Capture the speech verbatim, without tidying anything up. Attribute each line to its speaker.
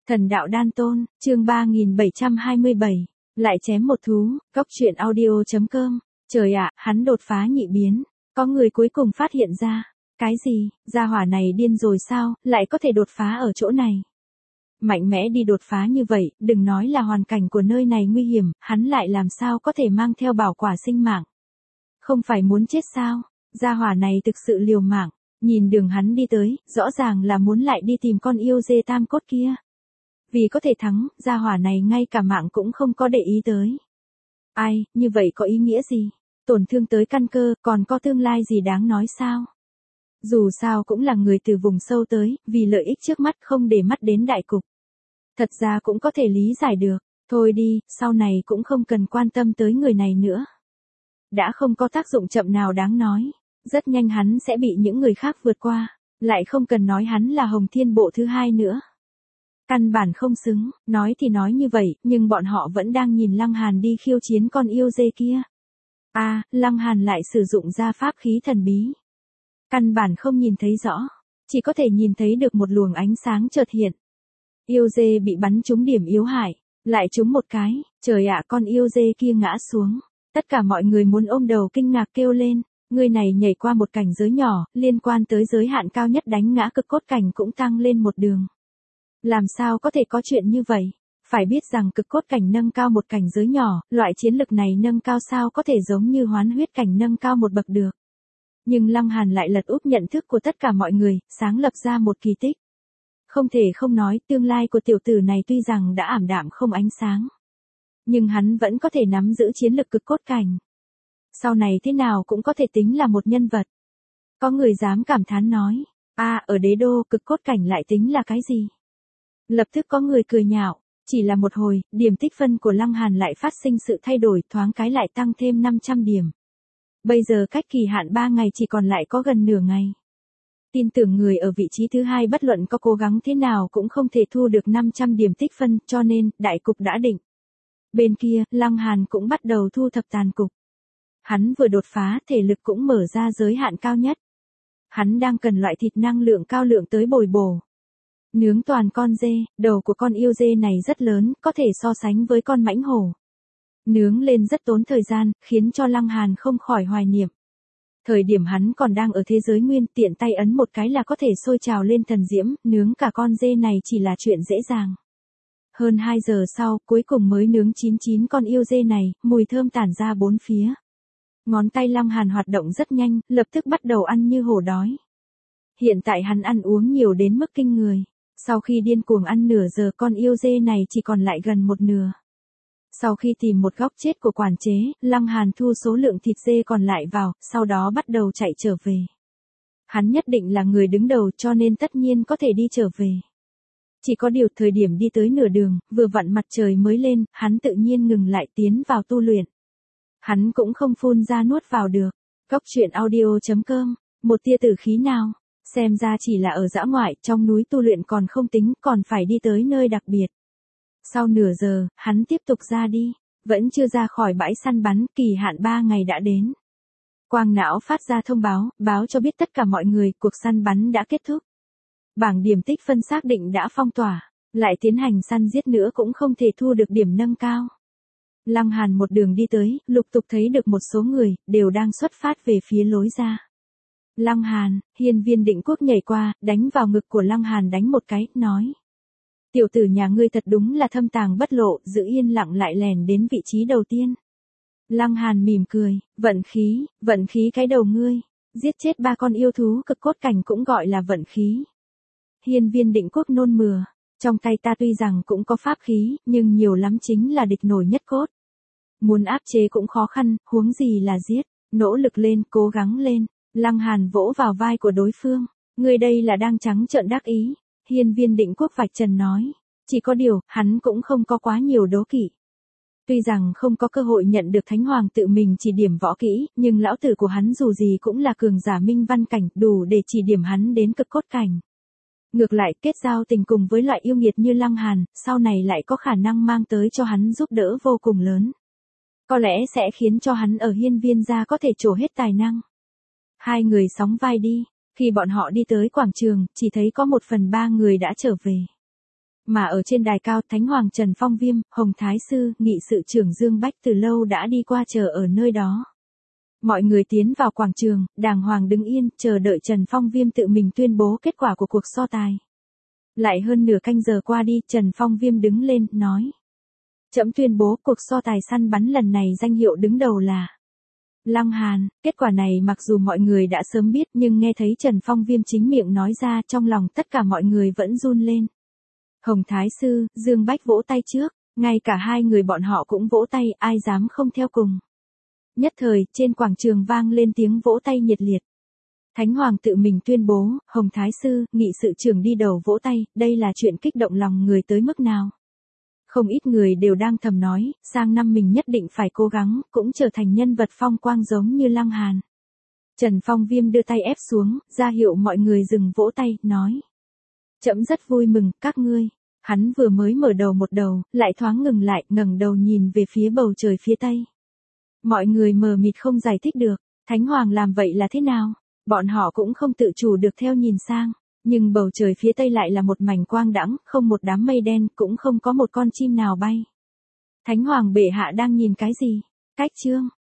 Speaker 1: Thần đạo đan tôn, chương ba nghìn bảy trăm hai mươi bảy, lại chém một thú, cóc truyện audio chấm com. Trời ạ, hắn đột phá nhị biến, có người cuối cùng phát hiện ra. Cái gì, gia hỏa này điên rồi sao, lại có thể đột phá ở chỗ này. Mạnh mẽ đi đột phá như vậy, đừng nói là hoàn cảnh của nơi này nguy hiểm, hắn lại làm sao có thể mang theo bảo quả sinh mạng. Không phải muốn chết sao, gia hỏa này thực sự liều mạng, nhìn đường hắn đi tới, rõ ràng là muốn lại đi tìm con yêu dê tam cốt kia. Vì có thể thắng, gia hỏa này ngay cả mạng cũng không có để ý tới. Ai, như vậy có ý nghĩa gì? Tổn thương tới căn cơ, còn có tương lai gì đáng nói sao? Dù sao cũng là người từ vùng sâu tới, vì lợi ích trước mắt không để mắt đến đại cục. Thật ra cũng có thể lý giải được, thôi đi, sau này cũng không cần quan tâm tới người này nữa. Đã không có tác dụng chậm nào đáng nói, rất nhanh hắn sẽ bị những người khác vượt qua, lại không cần nói hắn là Hồng Thiên Bộ thứ hai nữa. Căn bản không xứng, nói thì nói như vậy, nhưng bọn họ vẫn đang nhìn Lăng Hàn đi khiêu chiến con yêu dê kia. À, Lăng Hàn lại sử dụng ra pháp khí thần bí. Căn bản không nhìn thấy rõ, chỉ có thể nhìn thấy được một luồng ánh sáng chợt hiện. Yêu dê bị bắn trúng điểm yếu hại, lại trúng một cái, trời ạ, con yêu dê kia ngã xuống. Tất cả mọi người muốn ôm đầu kinh ngạc kêu lên, người này nhảy qua một cảnh giới nhỏ, liên quan tới giới hạn cao nhất đánh ngã cực cốt cảnh cũng tăng lên một đường. Làm sao có thể có chuyện như vậy? Phải biết rằng cực cốt cảnh nâng cao một cảnh giới nhỏ, loại chiến lực này nâng cao sao có thể giống như hoán huyết cảnh nâng cao một bậc được. Nhưng Lăng Hàn lại lật úp nhận thức của tất cả mọi người, sáng lập ra một kỳ tích. Không thể không nói, tương lai của tiểu tử này tuy rằng đã ảm đạm không ánh sáng. Nhưng hắn vẫn có thể nắm giữ chiến lực cực cốt cảnh. Sau này thế nào cũng có thể tính là một nhân vật. Có người dám cảm thán nói, à, ở đế đô cực cốt cảnh lại tính là cái gì? Lập tức có người cười nhạo, chỉ là một hồi, điểm tích phân của Lăng Hàn lại phát sinh sự thay đổi, thoáng cái lại tăng thêm năm trăm điểm. Bây giờ cách kỳ hạn ba ngày chỉ còn lại có gần nửa ngày. Tin tưởng người ở vị trí thứ hai bất luận có cố gắng thế nào cũng không thể thu được năm trăm điểm tích phân, cho nên, đại cục đã định. Bên kia, Lăng Hàn cũng bắt đầu thu thập tàn cục. Hắn vừa đột phá, thể lực cũng mở ra giới hạn cao nhất. Hắn đang cần loại thịt năng lượng cao lượng tới bồi bổ. Nướng toàn con dê, đầu của con yêu dê này rất lớn, có thể so sánh với con mãnh hổ. Nướng lên rất tốn thời gian, khiến cho Lăng Hàn không khỏi hoài niệm. Thời điểm hắn còn đang ở thế giới nguyên, tiện tay ấn một cái là có thể sôi trào lên thần diễm, nướng cả con dê này chỉ là chuyện dễ dàng. Hơn hai giờ sau, cuối cùng mới nướng chín chín con yêu dê này, mùi thơm tản ra bốn phía. Ngón tay Lăng Hàn hoạt động rất nhanh, lập tức bắt đầu ăn như hổ đói. Hiện tại hắn ăn uống nhiều đến mức kinh người. Sau khi điên cuồng ăn nửa giờ, con yêu dê này chỉ còn lại gần một nửa. Sau khi tìm một góc chết của quản chế, Lăng Hàn thu số lượng thịt dê còn lại vào, sau đó bắt đầu chạy trở về. Hắn nhất định là người đứng đầu cho nên tất nhiên có thể đi trở về. Chỉ có điều thời điểm đi tới nửa đường, vừa vặn mặt trời mới lên, hắn tự nhiên ngừng lại tiến vào tu luyện. Hắn cũng không phun ra nuốt vào được. Cóc truyện audio chấm com, một tia tử khí nào? Xem ra chỉ là ở dã ngoại, trong núi tu luyện còn không tính, còn phải đi tới nơi đặc biệt. Sau nửa giờ, hắn tiếp tục ra đi, vẫn chưa ra khỏi bãi săn bắn, kỳ hạn ba ngày đã đến. Quang não phát ra thông báo, báo cho biết tất cả mọi người, cuộc săn bắn đã kết thúc. Bảng điểm tích phân xác định đã phong tỏa, lại tiến hành săn giết nữa cũng không thể thu được điểm nâng cao. Lăng Hàn một đường đi tới, lục tục thấy được một số người, đều đang xuất phát về phía lối ra. Lăng Hàn, Hiên Viên Định Quốc nhảy qua, đánh vào ngực của Lăng Hàn đánh một cái, nói. Tiểu tử nhà ngươi thật đúng là thâm tàng bất lộ, giữ yên lặng lại lèn đến vị trí đầu tiên. Lăng Hàn mỉm cười, vận khí, vận khí cái đầu ngươi, giết chết ba con yêu thú cực cốt cảnh cũng gọi là vận khí. Hiên Viên Định Quốc nôn mửa, trong tay ta tuy rằng cũng có pháp khí, nhưng nhiều lắm chính là địch nổi nhất cốt. Muốn áp chế cũng khó khăn, huống gì là giết, nỗ lực lên, cố gắng lên. Lăng Hàn vỗ vào vai của đối phương, ngươi đây là đang trắng trợn đắc ý. Hiên Viên Định Quốc vạch trần nói, chỉ có điều, hắn cũng không có quá nhiều đố kỵ. Tuy rằng không có cơ hội nhận được Thánh Hoàng tự mình chỉ điểm võ kỹ, nhưng lão tử của hắn dù gì cũng là cường giả minh văn cảnh, đủ để chỉ điểm hắn đến cực cốt cảnh. Ngược lại, kết giao tình cùng với loại yêu nghiệt như Lăng Hàn, sau này lại có khả năng mang tới cho hắn giúp đỡ vô cùng lớn. Có lẽ sẽ khiến cho hắn ở Hiên Viên gia có thể trổ hết tài năng. Hai người sóng vai đi, khi bọn họ đi tới quảng trường, chỉ thấy có một phần ba người đã trở về. Mà ở trên đài cao, Thánh Hoàng Trần Phong Viêm, Hồng Thái Sư, nghị sự trưởng Dương Bách từ lâu đã đi qua chờ ở nơi đó. Mọi người tiến vào quảng trường, đàng hoàng đứng yên, chờ đợi Trần Phong Viêm tự mình tuyên bố kết quả của cuộc so tài. Lại hơn nửa canh giờ qua đi, Trần Phong Viêm đứng lên, nói. Trẫm tuyên bố cuộc so tài săn bắn lần này danh hiệu đứng đầu là Lăng Hàn. Kết quả này mặc dù mọi người đã sớm biết nhưng nghe thấy Trần Phong Viêm chính miệng nói ra, trong lòng tất cả mọi người vẫn run lên. Hồng Thái Sư, Dương Bách vỗ tay trước, ngay cả hai người bọn họ cũng vỗ tay, ai dám không theo cùng. Nhất thời, trên quảng trường vang lên tiếng vỗ tay nhiệt liệt. Thánh Hoàng tự mình tuyên bố, Hồng Thái Sư, nghị sự trưởng đi đầu vỗ tay, đây là chuyện kích động lòng người tới mức nào. Không ít người đều đang thầm nói, sang năm mình nhất định phải cố gắng, cũng trở thành nhân vật phong quang giống như Lăng Hàn. Trần Phong Viêm đưa tay ép xuống, ra hiệu mọi người dừng vỗ tay, nói. Trẫm rất vui mừng, các ngươi. Hắn vừa mới mở đầu một đầu, lại thoáng ngừng lại, ngẩng đầu nhìn về phía bầu trời phía tây. Mọi người mờ mịt không giải thích được, Thánh Hoàng làm vậy là thế nào? Bọn họ cũng không tự chủ được theo nhìn sang, nhưng bầu trời phía tây lại là một mảnh quang đãng, không một đám mây đen, cũng không có một con chim nào bay. Thánh Hoàng bệ hạ đang nhìn cái gì? Cách chương